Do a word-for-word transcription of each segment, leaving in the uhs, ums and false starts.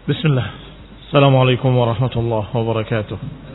Bismillah. Assalamualaikum warahmatullahi wabarakatuh.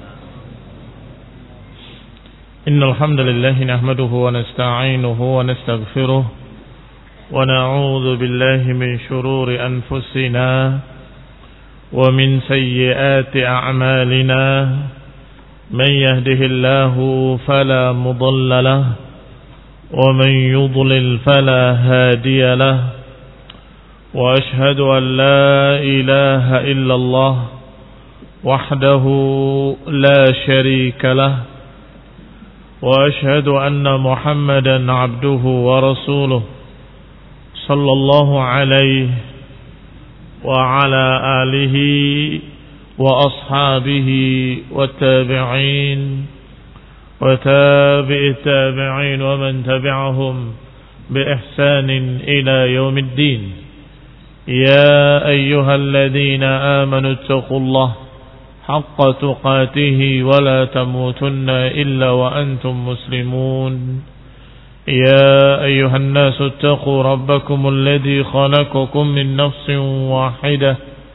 Innal hamdalillah nahmaduhu wa nasta'inuhu wa nastaghfiruh wa na'udzu billahi min shururi anfusina wa min sayyiati a'malina. Man yahdihillahu fala mudilla lahu wa man yudlil fala hadiya lahu. وأشهد أن لا إله إلا الله وحده لا شريك له وأشهد أن محمدا عبده ورسوله صلى الله عليه وعلى آله وأصحابه والتابعين وتابع التابعين ومن تبعهم بإحسان إلى يوم الدين. يا أيها الذين آمنوا اتقوا الله حق تقاته ولا تموتن إلا وأنتم مسلمون. يا أيها الناس اتقوا ربكم الذي خلقكم من نفس واحدة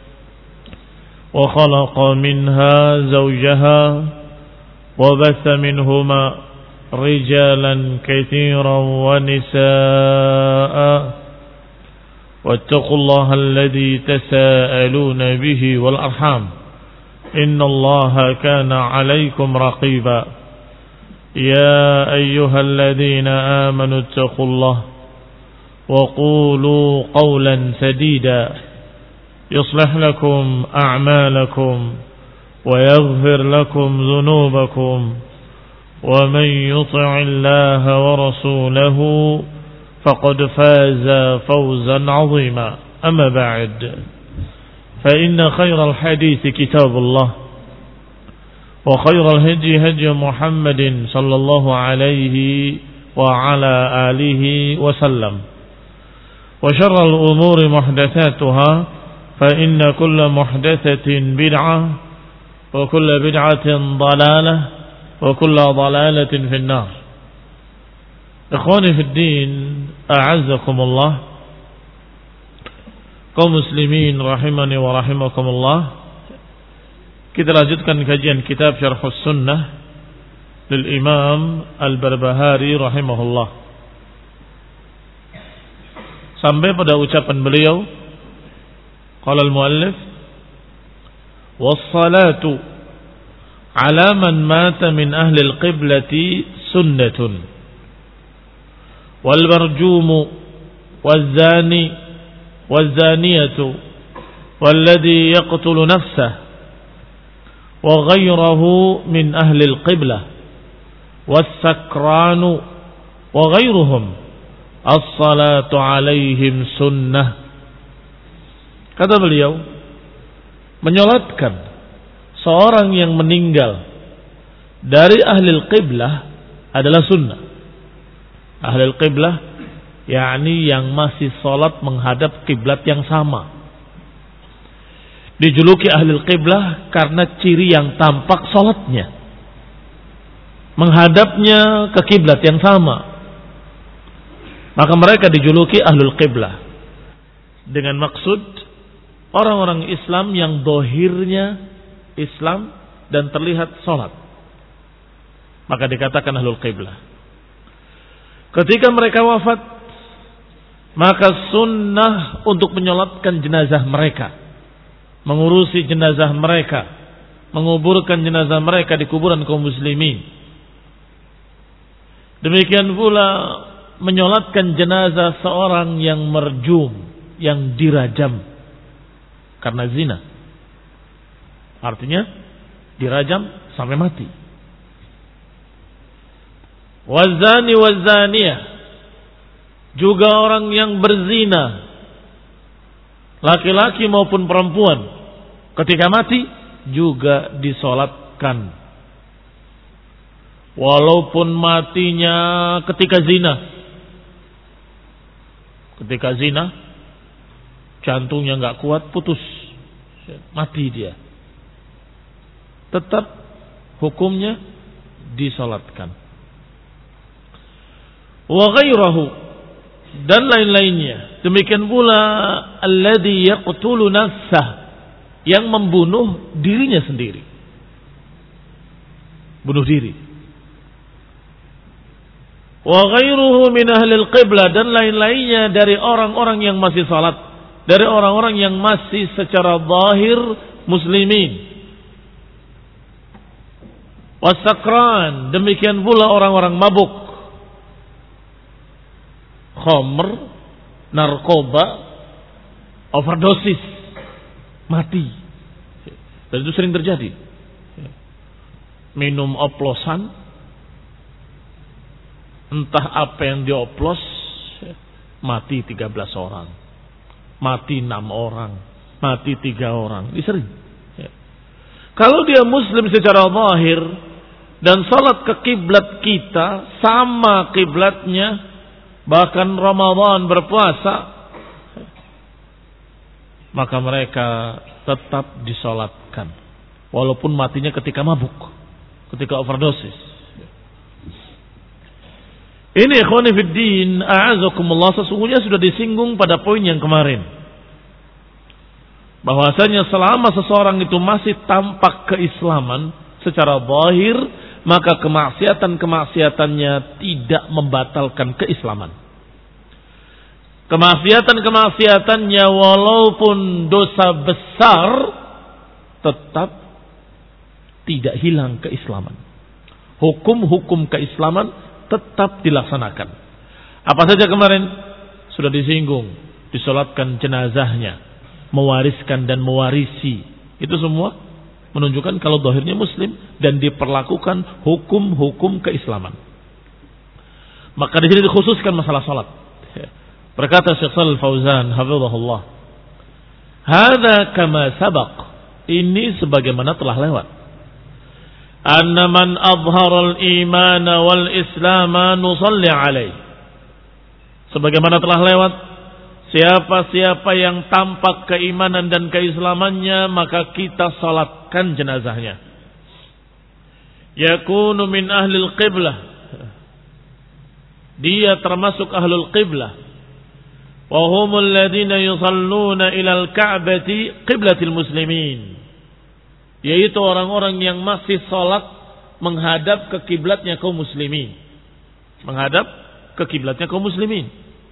وخلق منها زوجها وبث منهما رجالا كثيرا ونساء واتقوا الله الذي تساءلون به والأرحام إن الله كان عليكم رقيبا. يا أيها الذين آمنوا اتقوا الله وقولوا قولا سديدا يصلح لكم أعمالكم ويغفر لكم ذنوبكم ومن يطع الله ورسوله فقد فاز فوزا عظيما. أما بعد فإن خير الحديث كتاب الله وخير الهدي هدي محمد صلى الله عليه وعلى آله وسلم وشر الأمور محدثاتها فإن كل محدثة بدعة وكل بدعة ضلالة وكل ضلالة في النار. Ikhwani fid din, a'azzakumullah, kaum muslimin rahimani wa rahimakumullah. Kita lanjutkan kajian kitab Syarhus Sunnah lil Imam Al-Barbahari rahimahullah. Sampai pada ucapan beliau, qala al-muallif, was-salatu ala man mata min ahli al-qiblati sunnatun والمرجوم والزاني والزانية والذي يقتل نفسه وغيره من أهل القبلة والسكران وغيرهم الصلاة عليهم سنة. Kata beliau, menyolatkan seorang yang meninggal dari ahli qiblah adalah sunnah. Ahlul qiblah yakni yang masih salat menghadap kiblat yang sama. Dijuluki ahlul qiblah karena ciri yang tampak salatnya menghadapnya ke kiblat yang sama. Maka mereka dijuluki ahlul qiblah dengan maksud orang-orang Islam yang dohirnya Islam dan terlihat salat. Maka dikatakan ahlul qiblah. Ketika mereka wafat, maka sunnah untuk menyolatkan jenazah mereka, mengurusi jenazah mereka, menguburkan jenazah mereka di kuburan kaum muslimin. Demikian pula menyolatkan jenazah seorang yang merjum, yang dirajam karena zina. Artinya dirajam sampai mati. Wazani wazaniyah, juga orang yang berzina, laki-laki maupun perempuan, ketika mati juga disolatkan, walaupun matinya ketika zina. Ketika zina, jantungnya nggak kuat, putus, mati dia, tetap hukumnya disolatkan. Wa ghairahu, dan lain-lainnya. Demikian pula alladhi yaqtulu nafsah, yang membunuh dirinya sendiri. Bunuh diri. Wa ghairuhu min ahlil qiblah, dan lain-lainnya dari orang-orang yang masih salat, dari orang-orang yang masih secara zahir muslimin. Wasakran, demikian pula orang-orang mabuk, khamr, narkoba, overdosis, mati. Dan itu sering terjadi. Minum oplosan, entah apa yang dioplos, mati tiga belas orang, mati enam orang, mati tiga orang. Ini sering. Kalau dia muslim secara zahir dan salat ke kiblat kita sama kiblatnya, bahkan Ramadan berpuasa, maka mereka tetap disolatkan walaupun matinya ketika mabuk, ketika overdosis. Ini ikhwani fid din, a'azakumullah, sesungguhnya sudah disinggung pada poin yang kemarin, bahwasanya selama seseorang itu masih tampak keislaman secara zahir, maka kemaksiatan-kemaksiatannya tidak membatalkan keislaman. Kemaksiatan-kemaksiatannya walaupun dosa besar, tetap tidak hilang keislaman. Hukum-hukum keislaman tetap dilaksanakan. Apa saja kemarin sudah disinggung, disolatkan jenazahnya, mewariskan dan mewarisi, itu semua menunjukkan kalau zahirnya muslim dan diperlakukan hukum-hukum keislaman. Maka di sini dikhususkan masalah salat. Berkata Syekh Shalih Fauzan hafizahullah, "Hadza kama sabaq." Ini sebagaimana telah lewat. Anna man azhara al-iman wal islam nusalli alaihi. Sebagaimana telah lewat, siapa-siapa yang tampak keimanan dan keislamannya, maka kita salatkan jenazahnya. Yakunu min ahlil qiblah, dia termasuk ahlul qiblah. Wa humul ladina yusalluna ilal ka'bati qiblatil muslimin, yaitu orang-orang yang masih salat menghadap ke kiblatnya kaum muslimin, menghadap ke kiblatnya kaum muslimin.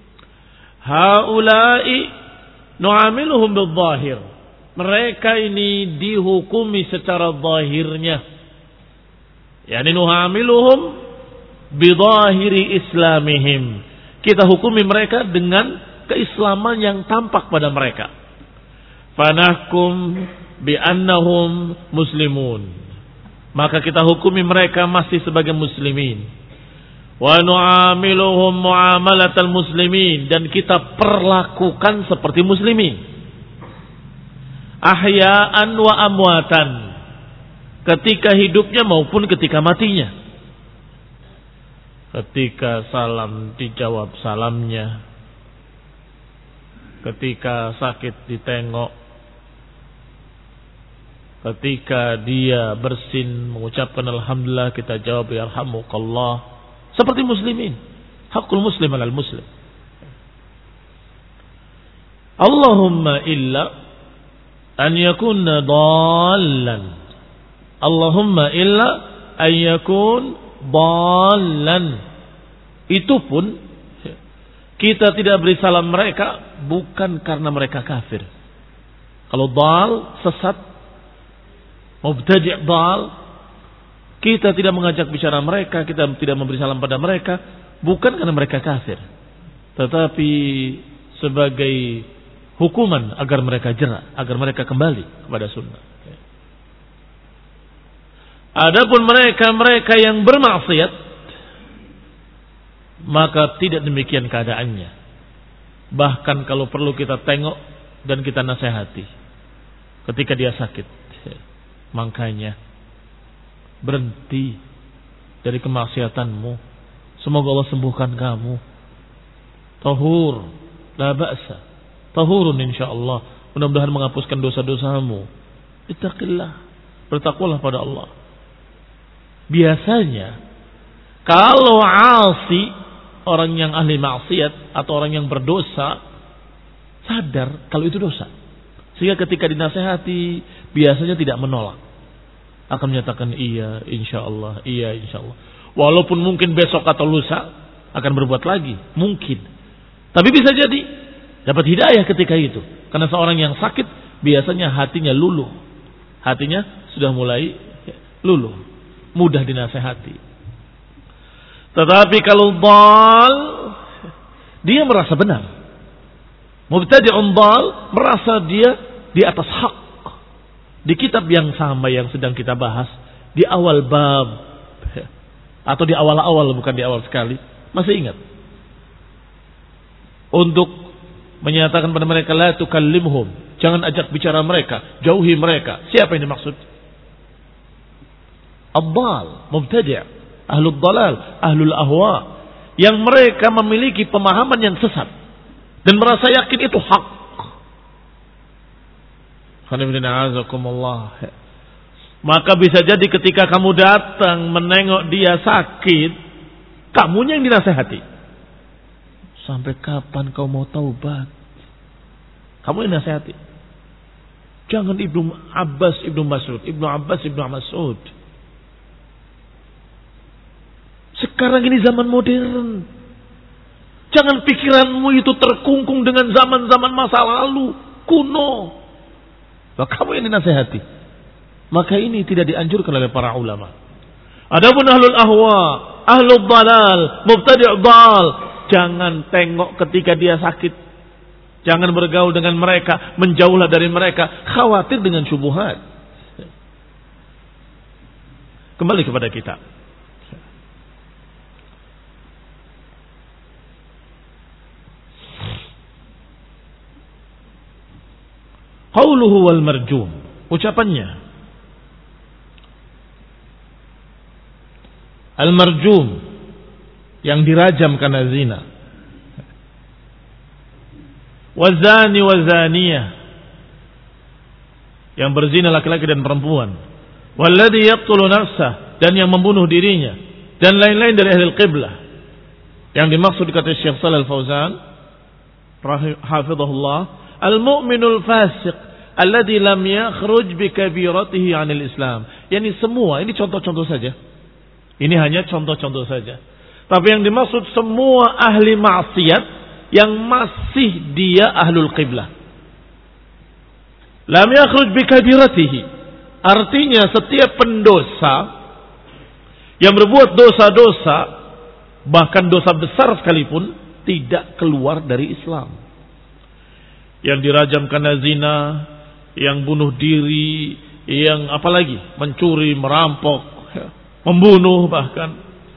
Haula'i nu'amiluhum bil-zahir, mereka ini dihukumi secara zahirnya, yakni nu'amiluhum bi-zahiri islamihim, kita hukumi mereka dengan keislaman yang tampak pada mereka. Fanahkum bi annahum muslimun, maka kita hukumi mereka masih sebagai muslimin. Wa nu'amiluhum muamalatal muslimin, dan kita perlakukan seperti muslimin. Ahya'an wa amwatan, ketika hidupnya maupun ketika matinya. Ketika salam dijawab salamnya, ketika sakit ditengok, ketika dia bersin mengucapkan alhamdulillah kita jawab yarhamukallah, seperti muslimin. Hakul muslim alal muslim. Allahumma illa an yakuna dallan, Allahumma illa an yakun dallan, itu pun kita tidak beri salam mereka bukan karena mereka kafir. Kalau dal, sesat, mubtadi' dal, kita tidak mengajak bicara mereka, kita tidak memberi salam pada mereka bukan karena mereka kafir, tetapi sebagai hukuman agar mereka jerah, agar mereka kembali kepada sunnah. Adapun mereka-mereka yang bermaksiat, maka tidak demikian keadaannya. Bahkan kalau perlu kita tengok dan kita nasihati ketika dia sakit. Makanya berhenti dari kemaksiatanmu, semoga Allah sembuhkan kamu. Tahur, la ba'sa, tahurun insyaallah, mudah-mudahan menghapuskan dosa-dosamu. Ittaqillah, bertakwalah pada Allah. Biasanya kalau asi, orang yang ahli maksiat atau orang yang berdosa, sadar kalau itu dosa, Sehingga ketika dinasehati biasanya tidak menolak. Akan menyatakan iya insyaallah, iya insyaallah. Walaupun mungkin besok atau lusa akan berbuat lagi, mungkin. Tapi bisa jadi dapat hidayah ketika itu. Karena seorang yang sakit biasanya hatinya luluh. Hatinya sudah mulai luluh, mudah dinasehati. Tetapi kalau dhal, dia merasa benar. Mubtadi'un dhal merasa dia di atas hak. Di kitab yang sama yang sedang kita bahas di awal bab atau di awal-awal, bukan di awal sekali, masih ingat? Untuk menyatakan pada mereka la tukallimhum, jangan ajak bicara mereka, jauhi mereka. Siapa yang dimaksud? Ad-dhal, mubtadi', ahlul dhalal, ahlul ahwa, yang mereka memiliki pemahaman yang sesat dan merasa yakin itu hak. Maka bisa jadi ketika kamu datang menengok dia sakit, kamunya yang dinasehati. Sampai kapan kau mau taubat? Kamu yang dinasehati. Jangan Ibnu Abbas, Ibnu Mas'ud, Ibnu Abbas, Ibnu Mas'ud. Sekarang ini zaman modern. Jangan pikiranmu itu terkungkung dengan zaman-zaman masa lalu, kuno. Maka kamu yang dinasehati. Maka ini tidak dianjurkan oleh para ulama. Adapun ahlul ahwa, ahlul dhalal, mubtadi' dhal, jangan tengok ketika dia sakit. Jangan bergaul dengan mereka, menjauhlah dari mereka, khawatir dengan syubhat. Kembali kepada kita. Qauluhu wal marjum, ucapannya. Al marjum, yang dirajam karena zina. Wazani wazaniyah, yang berzina laki-laki dan perempuan. Walladhi yaqtulu nafsah, dan yang membunuh dirinya, dan lain-lain dari ahli qiblah. Yang dimaksud kata Syekh Shalal Fauzan hafizahullah, al-mu'minul fasiq alladhi lam yakhruj bi kabiratihi 'anil Islam. Yani semua, ini contoh-contoh saja. Ini hanya contoh-contoh saja. Tapi yang dimaksud semua ahli maksiat yang masih dia ahlul qiblah. Lam yakhruj bi kabiratihi. Artinya setiap pendosa yang berbuat dosa-dosa, bahkan dosa besar sekalipun, tidak keluar dari Islam. Yang dirajam karena zina, yang bunuh diri, yang apalagi mencuri, merampok, membunuh bahkan,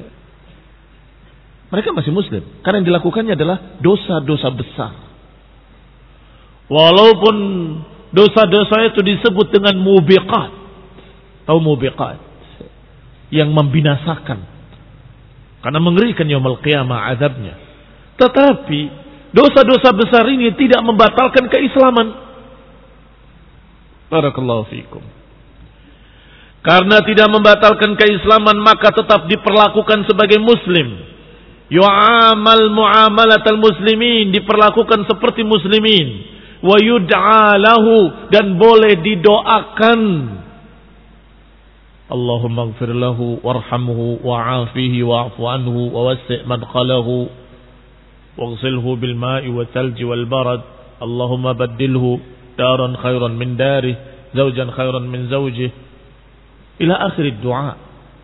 mereka masih muslim karena yang dilakukannya adalah dosa-dosa besar. Walaupun dosa-dosa itu disebut dengan mubiqat, tahu mubiqat, yang membinasakan karena mengerikan yaumul qiyamah azabnya, tetapi dosa-dosa besar ini tidak membatalkan keislaman. Barakallahu fiikum. Karena tidak membatalkan keislaman, maka tetap diperlakukan sebagai muslim. Yu'amal mu'amalatal muslimin, diperlakukan seperti muslimin. Wa yud'a lahu, dan boleh didoakan. Allahumma ighfir lahu warhamhu wa'afihi wa'fu anhu wa wassi' madkhalahu waghsilhu bil ma'i wa thalji wal barad. Allahumma baddilhu daran khairan min darih, zawjan khairan min zawjih, ila akhir doa.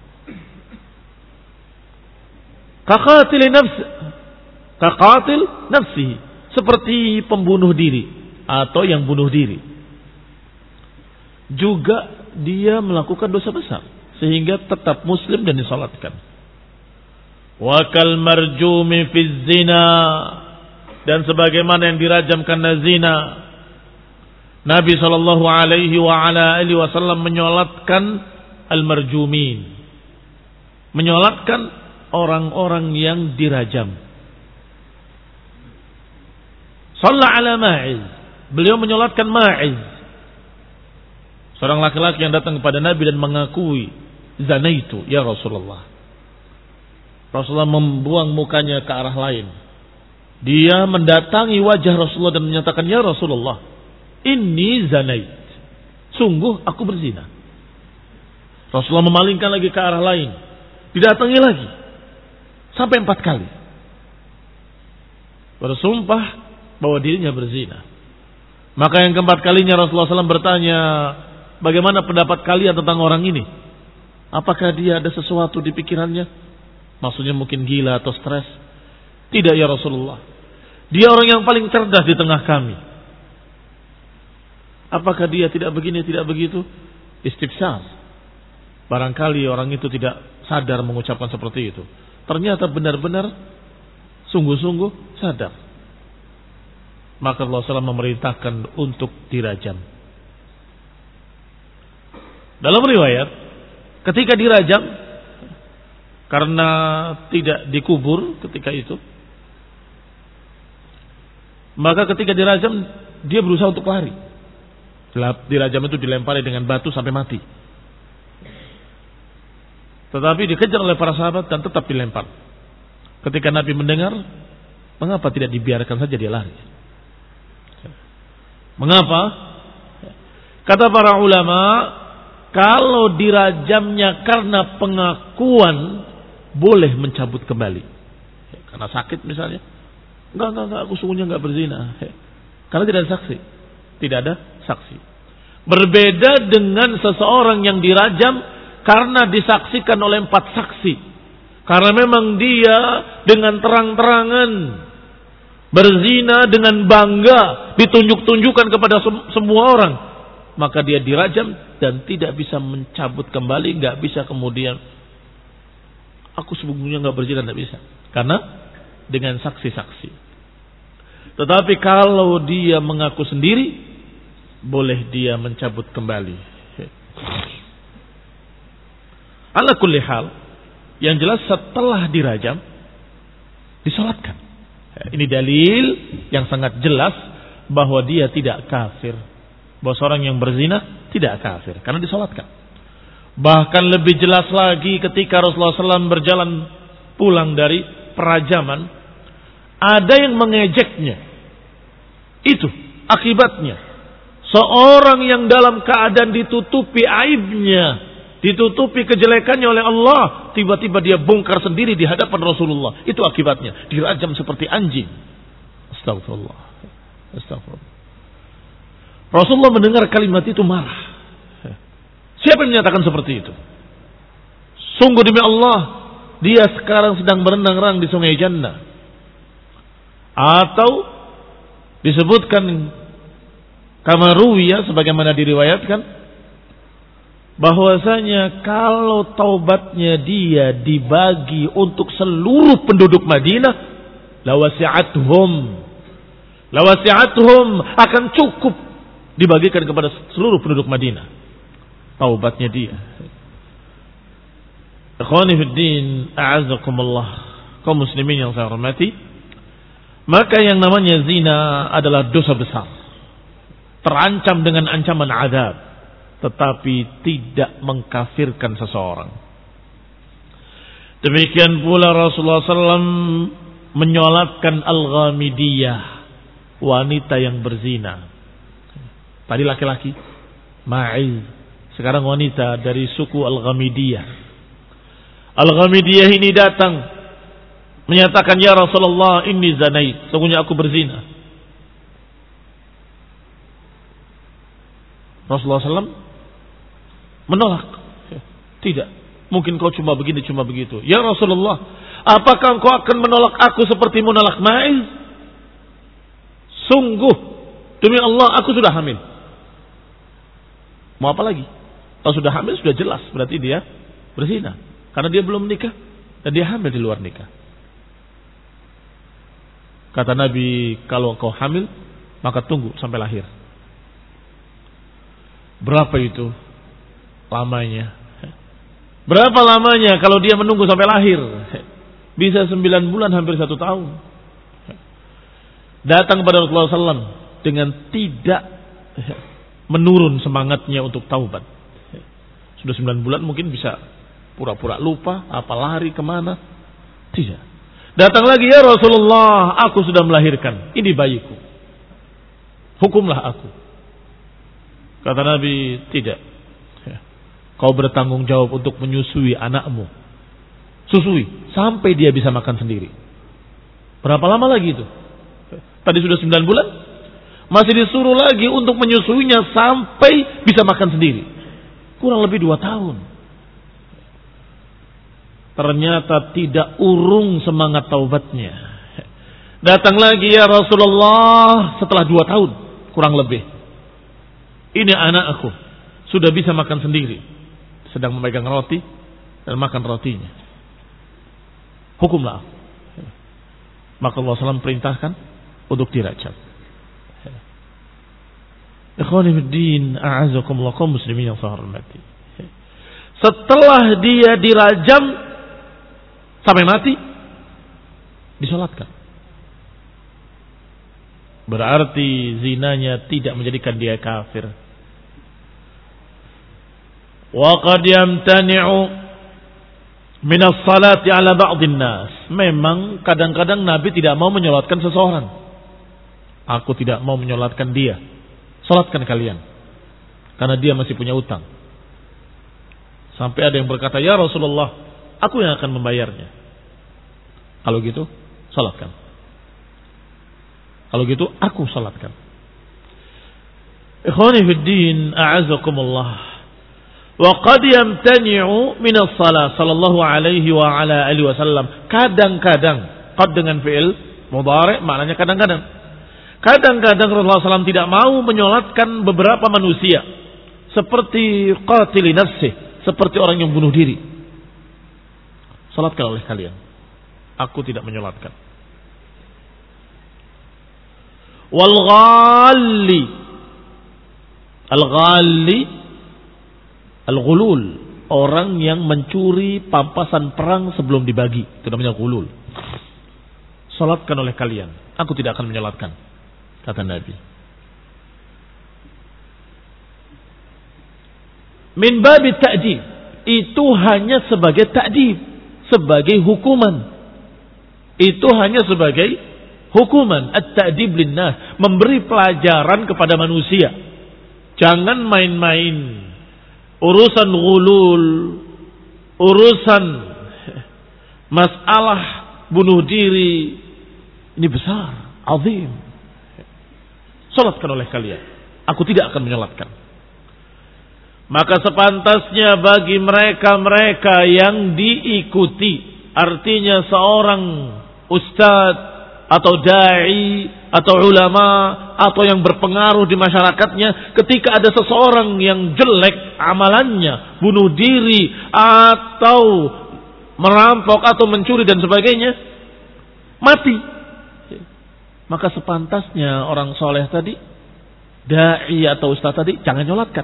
Kaqatil nafsi, kaqatil nafsihi, seperti pembunuh diri atau yang bunuh diri. Juga dia melakukan dosa besar sehingga tetap muslim dan disalatkan. Wa kal marjumi fi zina, dan sebagaimana yang dirajam karena zina, Nabi sallallahu alaihi wa ala alihi wasallam menyolatkan al-marjumin, menyolatkan orang-orang yang dirajam. Shalla ala Ma'iz, beliau menyolatkan Ma'iz, seorang laki-laki yang datang kepada Nabi dan mengakui zanaitu ya Rasulullah. Rasulullah membuang mukanya ke arah lain. Dia mendatangi wajah Rasulullah dan menyatakan, ya Rasulullah, Inni zanait. Sungguh aku berzina. Rasulullah memalingkan lagi ke arah lain. Didatangi lagi. Sampai empat kali. Bersumpah bahwa dirinya berzina. Maka yang keempat kalinya Rasulullah shallallahu alaihi wasallam bertanya, bagaimana pendapat kalian tentang orang ini? Apakah dia ada sesuatu di pikirannya? Maksudnya mungkin gila atau stres? Tidak ya Rasulullah. Dia orang yang paling cerdas di tengah kami. Apakah dia tidak begini, tidak begitu? Istifsar. Barangkali orang itu tidak sadar mengucapkan seperti itu. Ternyata benar-benar sungguh-sungguh sadar. Maka Allah shallallahu alaihi wasallam memerintahkan untuk dirajam. Dalam riwayat, ketika dirajam, karena tidak dikubur ketika itu, maka ketika dirajam, dia berusaha untuk lari. Dirajam itu dilempari dengan batu sampai mati. Tetapi dikejar oleh para sahabat dan tetap dilempar. Ketika Nabi mendengar, mengapa tidak dibiarkan saja dia lari? Mengapa? Kata para ulama, kalau dirajamnya karena pengakuan, boleh mencabut kembali. Karena sakit misalnya. Enggak, enggak, enggak, aku sungguhnya enggak berzina. Karena tidak ada saksi. Tidak ada saksi. Berbeda dengan seseorang yang dirajam karena disaksikan oleh empat saksi. Karena memang dia dengan terang-terangan berzina dengan bangga, ditunjuk-tunjukkan kepada semua orang. Maka dia dirajam dan tidak bisa mencabut kembali, enggak bisa kemudian aku sebelumnya enggak berzina, enggak bisa. Karena dengan saksi-saksi. Tetapi kalau dia mengaku sendiri, boleh dia mencabut kembali. Ala kulli hal, yang jelas setelah dirajam, disolatkan. Ini dalil yang sangat jelas bahwa dia tidak kafir. Bahwa seorang yang berzina tidak kafir, karena disolatkan. Bahkan lebih jelas lagi ketika Rasulullah shallallahu alaihi wasallam berjalan pulang dari perajaman, ada yang mengejeknya. Itu akibatnya. Seorang yang dalam keadaan ditutupi aibnya, ditutupi kejelekannya oleh Allah, tiba-tiba dia bongkar sendiri di hadapan Rasulullah. Itu akibatnya. Dirajam seperti anjing. Astagfirullah. Astagfirullah. Rasulullah mendengar kalimat itu marah. Siapa yang menyatakan seperti itu? Sungguh demi Allah, dia sekarang sedang berenang-renang di sungai Jannah. Atau disebutkan kama ruwiya, sebagaimana diriwayatkan, bahwasanya kalau taubatnya dia dibagi untuk seluruh penduduk Madinah, lawasi'atuhum lawasi'atuhum akan cukup dibagikan kepada seluruh penduduk Madinah taubatnya dia. Ikhwani fid din, a'azzakumullah, kaum muslimin yang saya hormati, maka yang namanya zina adalah dosa besar, terancam dengan ancaman azab, tetapi tidak mengkafirkan seseorang. Demikian pula Rasulullah shallallahu alaihi wasallam menyolatkan al-ghamidiyah, wanita yang berzina. Tadi laki-laki, Ma'iz. Sekarang wanita dari suku al-ghamidiyah. Al-ghamidiyah ini datang menyatakan, ya Rasulullah, inni zanait, sungguhnya aku berzina. Rasulullah shallallahu alaihi wasallam menolak. Tidak, mungkin kau cuma begini, cuma begitu. Ya Rasulullah, apakah kau akan menolak aku seperti menolak Ma'iz? Sungguh, demi Allah, aku sudah hamil. Mau apa lagi? Kalau sudah hamil sudah jelas, berarti dia berzina. Karena dia belum menikah dan dia hamil di luar nikah. Kata Nabi, kalau kau hamil, maka tunggu sampai lahir. Berapa itu lamanya? Berapa lamanya kalau dia menunggu sampai lahir? Bisa sembilan bulan, hampir satu tahun. Datang kepada Rasulullah shallallahu alaihi wasallam dengan tidak menurun semangatnya untuk taubat. Sudah sembilan bulan mungkin bisa pura-pura lupa, apa lari kemana. Tidak. Datang lagi, ya Rasulullah, aku sudah melahirkan. Ini bayiku. Hukumlah aku. Kata Nabi, tidak. Kau bertanggung jawab untuk menyusui anakmu. Susui sampai dia bisa makan sendiri. Berapa lama lagi itu? Tadi sudah sembilan bulan, masih disuruh lagi untuk menyusuinya sampai bisa makan sendiri. Kurang lebih dua tahun. Ternyata tidak urung semangat taubatnya. Datang lagi, ya Rasulullah, setelah dua tahun kurang lebih. Ini anak aku sudah bisa makan sendiri, sedang memegang roti dan makan rotinya. Hukumlah. Maka Allah shallallahu alaihi wasallam perintahkan untuk dirajam. Ikhwani fiddin, a'azakumullah, kaum muslimin yang saya hormati. Setelah dia dirajam sampai mati, disolatkan. Berarti zinanya tidak menjadikan dia kafir. Wa qad yamtani'u min as-salati 'ala ba'dhin nas. Memang kadang-kadang Nabi tidak mau menyolatkan seseorang. Aku tidak mau menyolatkan dia. Salatkan kalian. Karena dia masih punya utang. Sampai ada yang berkata, "Ya Rasulullah, aku yang akan membayarnya." Kalau gitu, salatkan. Kalau gitu, aku salatkan. Ikhwani fid din, a'azakumullah. Wa qad yamtani'u min as-salah sallallahu alaihi wa ala alihi wasallam. Kadang-kadang, qad dengan fi'il mudhari' maknanya kadang-kadang. Kadang-kadang Rasulullah shallallahu alaihi wasallam tidak mau menyolatkan beberapa manusia, seperti qatili nafsih, seperti orang yang bunuh diri. Salatkan oleh kalian. Aku tidak menyolatkan. Wal ghalli, al ghalli, al ghulul, orang yang mencuri pampasan perang sebelum dibagi, itu namanya ghulul. Salatkan oleh kalian. Aku tidak akan menyolatkan, kata Nabi. Min babi ta'dib, itu hanya sebagai ta'dib, sebagai hukuman. Itu hanya sebagai hukuman. At-ta'dib linnas, memberi pelajaran kepada manusia. Jangan main-main. Urusan ghulul, urusan masalah bunuh diri, ini besar, azim. Salatkan oleh kalian. Aku tidak akan menyolatkan. Maka sepantasnya bagi mereka-mereka yang diikuti, artinya seorang ustadz atau da'i atau ulama atau yang berpengaruh di masyarakatnya, ketika ada seseorang yang jelek amalannya, bunuh diri atau merampok atau mencuri dan sebagainya, mati, maka sepantasnya orang soleh tadi, da'i atau ustaz tadi, jangan nyolatkan.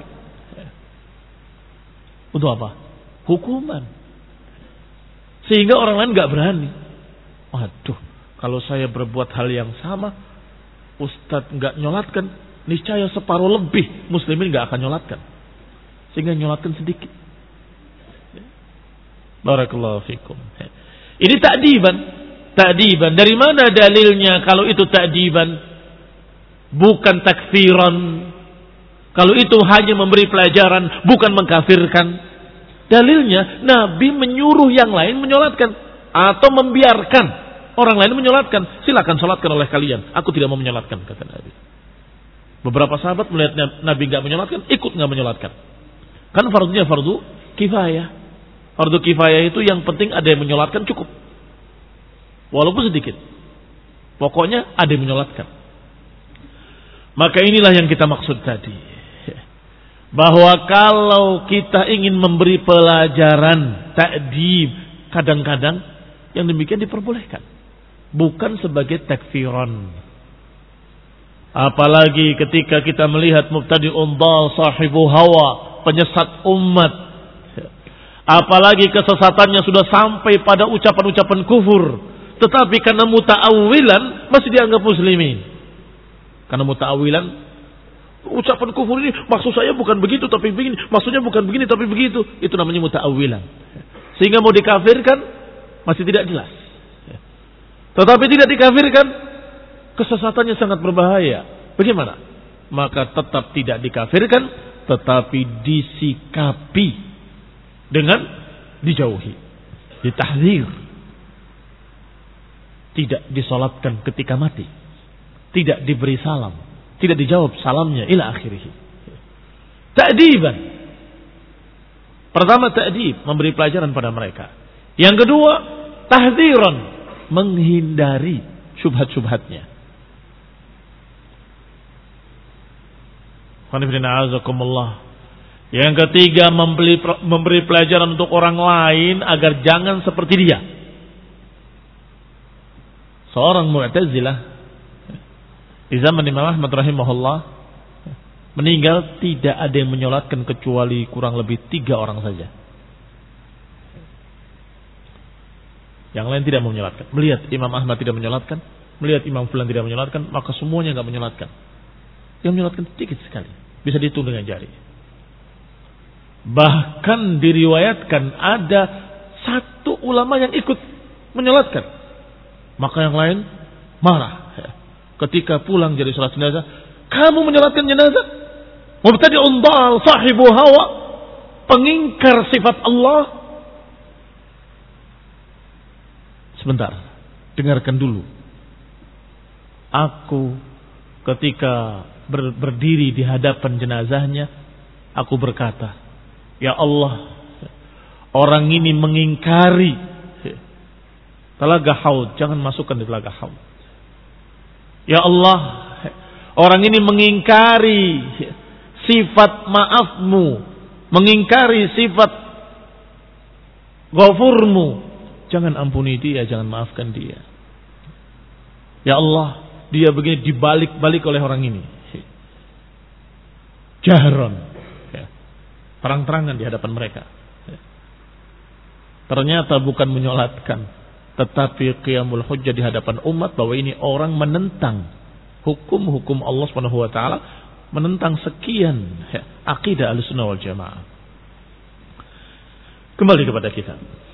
Untuk apa? Hukuman. Sehingga orang lain gak berani. Waduh, kalau saya berbuat hal yang sama, ustaz gak nyolatkan, niscaya separuh lebih muslimin gak akan nyolatkan. Sehingga nyolatkan sedikit. Barakallahu fikum. Ini ta'diban. Ta'diban. Dari mana dalilnya kalau itu ta'diban? Bukan takfiran. Kalau itu hanya memberi pelajaran, bukan mengkafirkan. Dalilnya, Nabi menyuruh yang lain menyolatkan. Atau membiarkan orang lain menyolatkan. Silakan solatkan oleh kalian. Aku tidak mau menyolatkan, kata Nabi. Beberapa sahabat melihat Nabi gak menyolatkan, ikut gak menyolatkan. Kan fardunya fardu kifayah. Fardu kifayah itu yang penting ada yang menyolatkan cukup. Walaupun sedikit. Pokoknya ada yang menyolatkan. Maka inilah yang kita maksud tadi. Bahwa kalau kita ingin memberi pelajaran, ta'dib, kadang-kadang yang demikian diperbolehkan. Bukan sebagai takfiran. Apalagi ketika kita melihat mubtadi'un dhal sahibu hawa, penyesat umat. Apalagi kesesatannya sudah sampai pada ucapan-ucapan kufur. Tetapi karena muta'awilan masih dianggap muslimin. Karena muta'awilan, ucapan kufur ini maksud saya bukan begitu tapi begini, maksudnya bukan begini tapi begitu. Itu namanya muta'awilan. Sehingga mau dikafirkan masih tidak jelas. Tetapi tidak dikafirkan, kesesatannya sangat berbahaya. Bagaimana? maka tetap tidak dikafirkan, tetapi disikapi dengan dijauhi, ditahdzir. Tidak disolatkan ketika mati, tidak diberi salam, tidak dijawab salamnya ila akhirih. Ta'diban. Pertama ta'dib, memberi pelajaran pada mereka. Yang kedua, tahdziran, menghindari syubhat-syubhatnya. Yang ketiga, memberi, memberi pelajaran untuk orang lain agar jangan seperti dia. Seorang Mu'tazilah di zaman Imam Ahmad rahimahullah meninggal, tidak ada yang menyolatkan kecuali kurang lebih tiga orang saja. Yang lain tidak menyolatkan. Melihat Imam Ahmad tidak menyolatkan, melihat Imam Fulan tidak menyolatkan, maka semuanya tidak menyolatkan. Yang menyolatkan sedikit sekali, bisa dihitung dengan jari. Bahkan diriwayatkan ada satu ulama yang ikut menyolatkan, maka yang lain marah ketika pulang jadi salat jenazah. Kamu menyolatkan jenazah? Mubtadi'un dhal, sahibu hawa, pengingkar sifat Allah. Sebentar, dengarkan dulu. Aku ketika ber, berdiri di hadapan jenazahnya, aku berkata, ya Allah, orang ini mengingkari Telaga Haud, jangan masukkan di Telaga Haud. Ya Allah, orang ini mengingkari sifat maafmu, mengingkari sifat ghafurmu. Jangan ampuni dia, jangan maafkan dia. Ya Allah, dia begini dibalik-balik oleh orang ini. Jahron, terang-terangan di hadapan mereka. Ternyata bukan menyolatkan, tetapi qiyamul hujjah di hadapan umat bahwa ini orang menentang hukum-hukum Allah Subhanahu wa taala, menentang sekian ya, akidah Ahlussunnah wal Jamaah. Kembali kepada kita.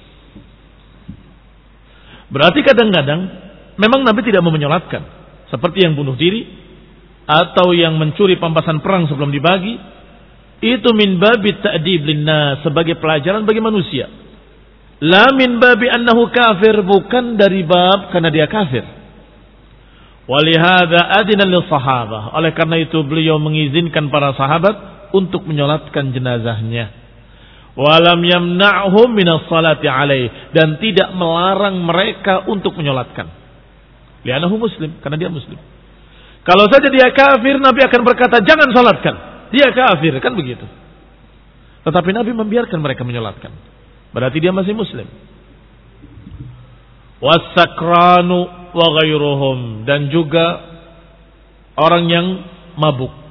Berarti kadang-kadang memang Nabi tidak mau menyolatkan, seperti yang bunuh diri atau yang mencuri pampasan perang sebelum dibagi. Itu min babi ta'dib linnas, sebagai pelajaran bagi manusia. La min babi annahu kafir, bukan dari bab karena dia kafir. Walihada adina lil sahabah, oleh karena itu beliau mengizinkan para sahabat untuk menyolatkan jenazahnya. Walam yamna'hum minas salati alaih, dan tidak melarang mereka untuk menyolatkan. Li'annahu muslim, karena dia muslim. Kalau saja dia kafir, Nabi akan berkata jangan salatkan, dia kafir, kan begitu. Tetapi Nabi membiarkan mereka menyolatkan, berarti dia masih muslim. Was-sakranu wa ghairuhum, dan juga orang yang mabuk.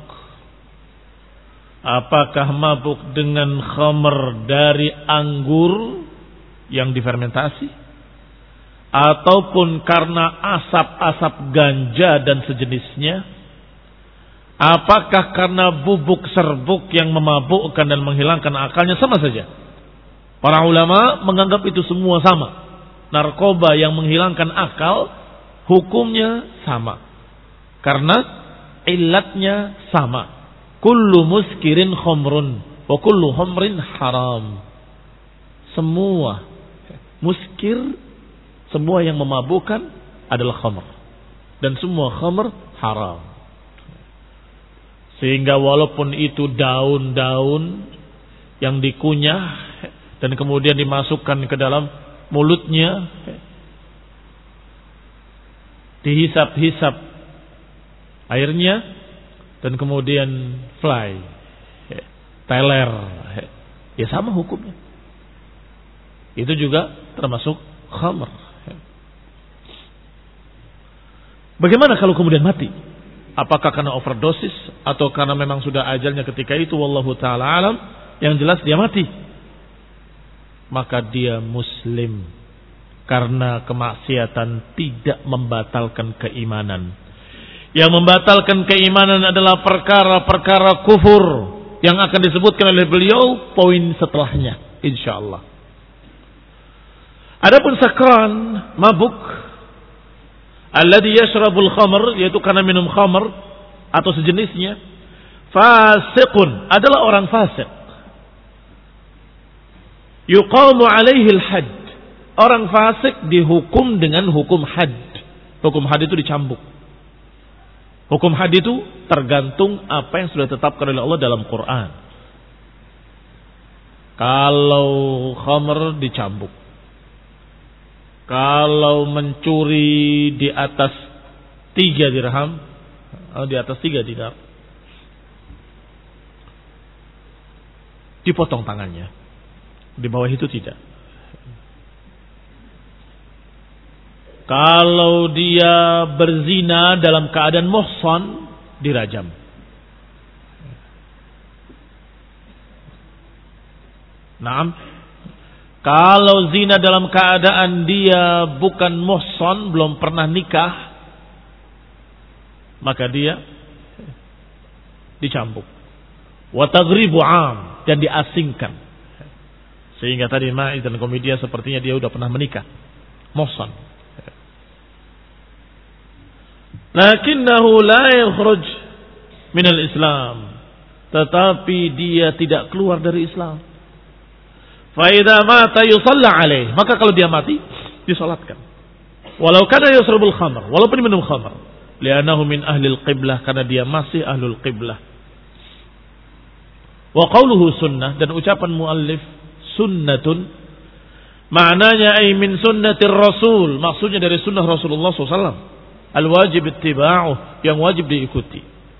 Apakah mabuk dengan khamr dari anggur yang difermentasi, ataupun karena asap-asap ganja dan sejenisnya? Apakah karena bubuk serbuk yang memabukkan dan menghilangkan akalnya? Sama saja. Para ulama menganggap itu semua sama. Narkoba yang menghilangkan akal hukumnya sama, karena illatnya sama. Kullu muskirin khamrun wa kullu khamrin haram. Semua muskir, semua yang memabukkan adalah khamr, dan semua khamr haram. Sehingga walaupun itu daun-daun yang dikunyah dan kemudian dimasukkan ke dalam mulutnya, dihisap-hisap airnya, dan kemudian fly, teler, ya sama hukumnya. Itu juga termasuk khamr. Bagaimana kalau kemudian mati? Apakah karena overdosis atau karena memang sudah ajalnya ketika itu? Wallahu ta'ala alam. Yang jelas dia mati, maka dia muslim, karena kemaksiatan tidak membatalkan keimanan. Yang membatalkan keimanan adalah perkara-perkara kufur yang akan disebutkan oleh beliau poin setelahnya, insyaallah. Adapun sakran, mabuk, alladhi yashrabul khamr, yaitu karena minum khamr atau sejenisnya, fasiqun adalah orang fasik. Yuqamu alaihi al-hadd. Orang fasik dihukum dengan hukum had. Hukum had itu dicambuk. Hukum had itu tergantung apa yang sudah ditetapkan oleh Allah dalam Quran. Kalau khamr dicambuk. Kalau mencuri di atas tiga dirham, atau di atas tiga dinar, dipotong tangannya. Di bawah itu tidak. Kalau dia berzina dalam keadaan muhsan, dirajam. Naam. Kalau zina dalam keadaan dia bukan muhsan, belum pernah nikah, maka dia dicambuk. Wa taghribu 'am, dan diasingkan. Sehingga tadi Ma'iz dan Komedia sepertinya dia sudah pernah menikah. Muhsan. Lakinnahu la yakhruj minal Islam, tetapi dia tidak keluar dari Islam. Fa idza mata yusalla alaih, maka kalau dia mati disalatkan. Walau kana yasrabul khamr, walaupun minum khamr, li'annahu min ahlil qiblah, karena dia masih ahlul qiblah. Wa qawluhu sunnah, dan ucapan muallif sunnatun, maknanya ay min sunnatir rasul, maksudnya dari sunnah Rasulullah sallallahu alaihi wasallam. Al-wajib ittiba'uh, yang wajib diikuti.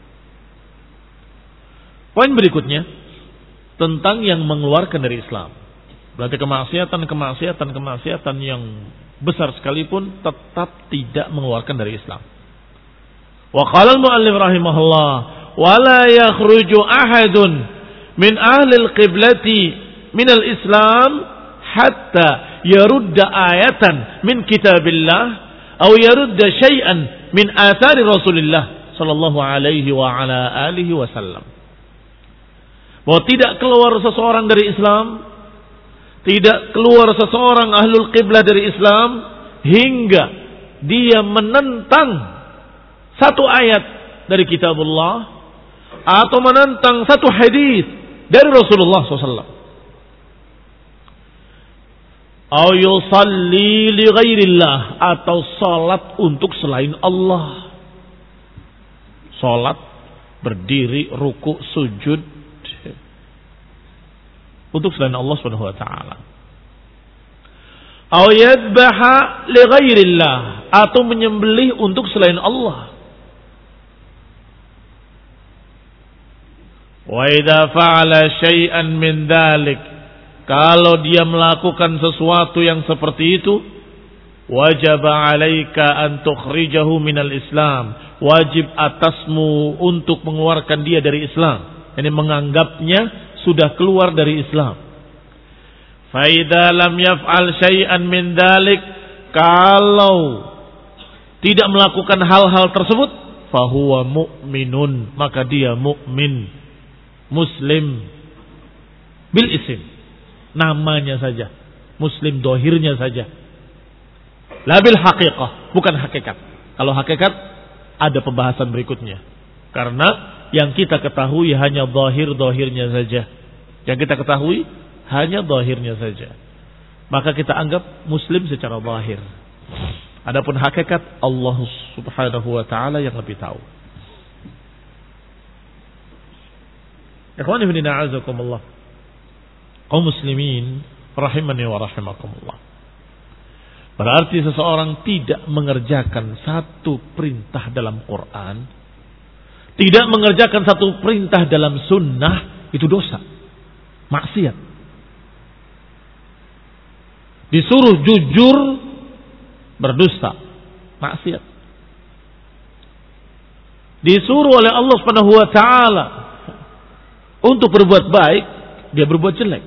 Poin berikutnya tentang yang mengeluarkan dari Islam. Berarti kemaksiatan-kemaksiatan kemaksiatan yang besar sekalipun tetap tidak mengeluarkan dari Islam. Wa qala al-muallif rahimahullah, wa la yakhruju ahadun min ahli al-qiblati min al-Islam hatta yarudda ayatan min kitabillah atau yarudda syai'an min athari Rasulullah sallallahu alaihi wa ala alihi wasallam. Bahwa tidak keluar seseorang dari Islam, tidak keluar seseorang ahlul qiblah dari Islam hingga dia menentang satu ayat dari kitabullah atau menentang satu hadis dari Rasulullah sallallahu alaihi wasallam. Au yusalli li ghairillah, atau salat untuk selain Allah. Salat berdiri, ruku, sujud untuk selain Allah Subhanahu wa taala. Au yadbaha li ghairillah, atau menyembelih untuk selain Allah. Wa idza fa'ala syai'an min dzalik, kalau dia melakukan sesuatu yang seperti itu, wajib 'alaika an tukhrijahu minal Islam, wajib atasmu untuk mengeluarkan dia dari Islam. Ini menganggapnya sudah keluar dari Islam. Fa idza lam yaf'al syai'an min dzalik, kalau tidak melakukan hal-hal tersebut, fa huwa mu'minun, maka dia mukmin, muslim bil isim, namanya saja, muslim dohirnya saja, la bil haqiqah, bukan hakikat. Kalau hakikat ada pembahasan berikutnya, karena yang kita ketahui hanya dohir-dohirnya saja, yang kita ketahui hanya dohirnya saja, maka kita anggap muslim secara dohir. Adapun hakikat Allah subhanahu wa ta'ala yang lebih tahu. Ikhwani fi din a'azakumullah, kaum muslimin rahimani wa rahimakumullah. Berarti seseorang tidak mengerjakan satu perintah dalam Quran, tidak mengerjakan satu perintah dalam sunnah, itu dosa, maksiat. Disuruh jujur, berdusta, maksiat. Disuruh oleh Allah Subhanahu wa taala untuk berbuat baik, dia berbuat jelek.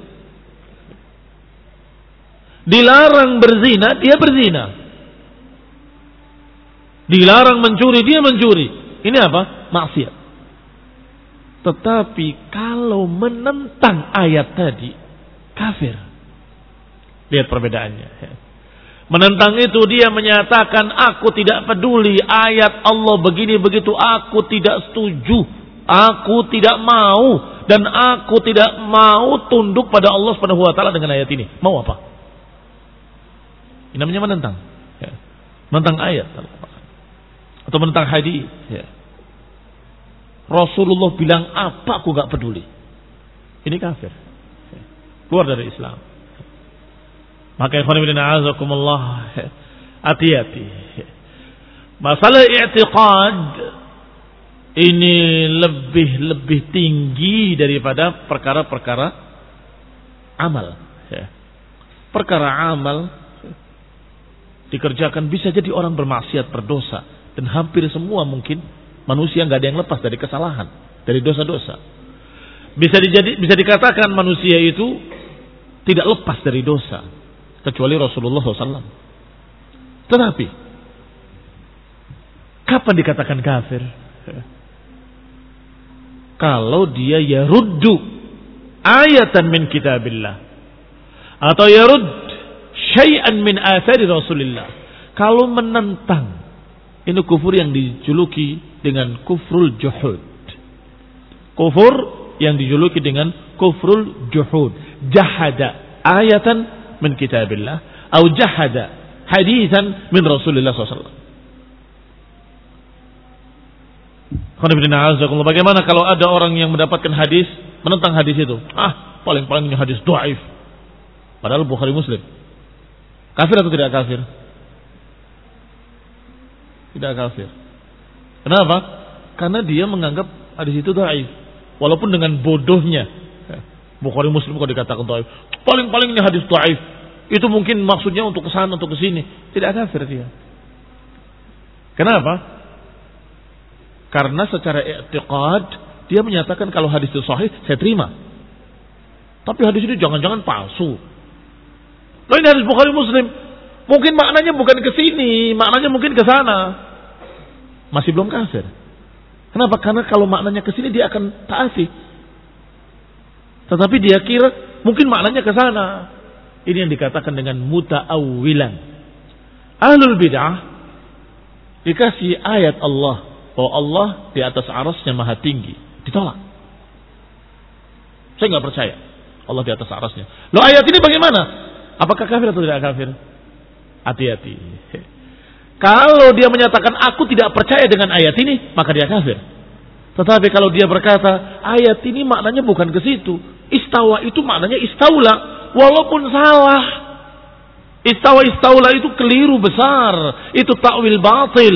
Dilarang berzina, dia berzina. Dilarang mencuri, dia mencuri. Ini apa? Maksiat. Tetapi kalau menentang ayat tadi, kafir. Lihat perbedaannya. Menentang itu dia menyatakan, aku tidak peduli ayat Allah begini begitu, aku tidak setuju Aku tidak mau dan aku tidak mau tunduk pada Allah Subhanahu wa taala dengan ayat ini. Mau apa? Ini namanya menentang. Ya. Menentang ayat atau menentang hadis. Ya. Rasulullah bilang apa aku gak peduli. Ini kafir. Ya. Keluar dari Islam. Maka ikhwan fillah a'azakumullah, hati-hati. Masalah i'tiqad ini lebih-lebih tinggi daripada perkara-perkara amal. Ya. Perkara amal dikerjakan bisa jadi orang bermaksiat, berdosa, dan hampir semua mungkin manusia nggak ada yang lepas dari kesalahan, dari dosa-dosa. Bisa dijadi, bisa dikatakan manusia itu tidak lepas dari dosa kecuali Rasulullah shallallahu alaihi wasallam. Tetapi kapan dikatakan kafir? Kalau dia yaruddu ayatan min kitabillah atau yarud syai'an min athari Rasulillah. Kalau menentang, ini kufur yang dijuluki dengan kufrul juhud. Kufur yang dijuluki dengan kufrul juhud. Jahada ayatan min kitabillah atau jahada hadithan min Rasulillah sallallahu alaihi wasallam. Bagaimana kalau ada orang yang mendapatkan hadis, menentang hadis itu? Ah, paling-paling ini hadis dhaif. Padahal Bukhari Muslim. Kafir atau tidak kafir? Tidak kafir. Kenapa? Karena dia menganggap hadis itu dhaif. Walaupun dengan bodohnya. Bukhari Muslim kok dikatakan dhaif. Paling-paling ini hadis dhaif. Itu mungkin maksudnya untuk kesana, untuk kesini. Tidak kafir dia. Kenapa? Karena secara i'tiqad dia menyatakan kalau hadis itu sahih, saya terima. Tapi hadis ini jangan-jangan palsu. Loh, ini hadis Bukhari Muslim. Mungkin maknanya bukan ke sini, maknanya mungkin ke sana. Masih belum kafir. Kenapa? Karena kalau maknanya ke sini dia akan taati. Tetapi dia kira mungkin maknanya ke sana. Ini yang dikatakan dengan muta'awwilan. Ahlul bid'ah dikasih ayat Allah bahwa Allah di atas arasnya maha tinggi, ditolak. Saya nggak percaya Allah di atas arasnya. Loh, ayat ini bagaimana? Apakah kafir atau tidak kafir? Hati-hati. Kalau dia menyatakan aku tidak percaya dengan ayat ini, maka dia kafir. Tetapi kalau dia berkata ayat ini maknanya bukan ke situ, istawa itu maknanya istaula, walaupun salah. Istawa istaula itu keliru besar, itu takwil batil.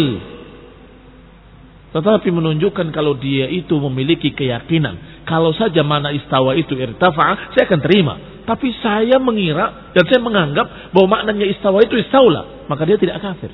Tetapi menunjukkan kalau dia itu memiliki keyakinan, kalau saja mana istawa itu irtafa, saya akan terima. Tapi saya mengira dan saya menganggap bahwa maknanya istawa itu istaula, maka dia tidak kafir.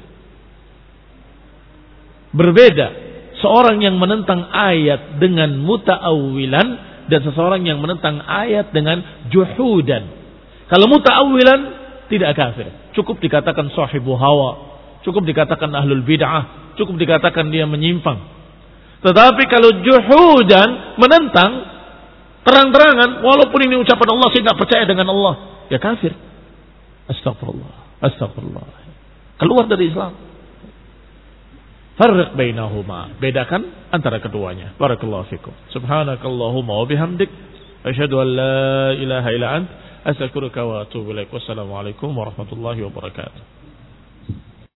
Berbeda seorang yang menentang ayat dengan muta'awwilan dan seseorang yang menentang ayat dengan juhudan. Kalau muta'awwilan tidak kafir, cukup dikatakan sahibu hawa, cukup dikatakan ahlul bid'ah, cukup dikatakan dia menyimpang. Tetapi kalau juhudan, menentang terang-terangan, walaupun ini ucapan Allah, saya tidak percaya dengan Allah, ya kafir. Astagfirullah, astagfirullah. Keluar dari Islam. Farriq bainahuma, bedakan antara keduanya. Barakallahu fikum. Subhanakallahumma wa bihamdik, asyhadu an la ilaha illa ant, astaghfiruka wa atubu ilaik. Wassalamualaikum warahmatullahi wabarakatuh.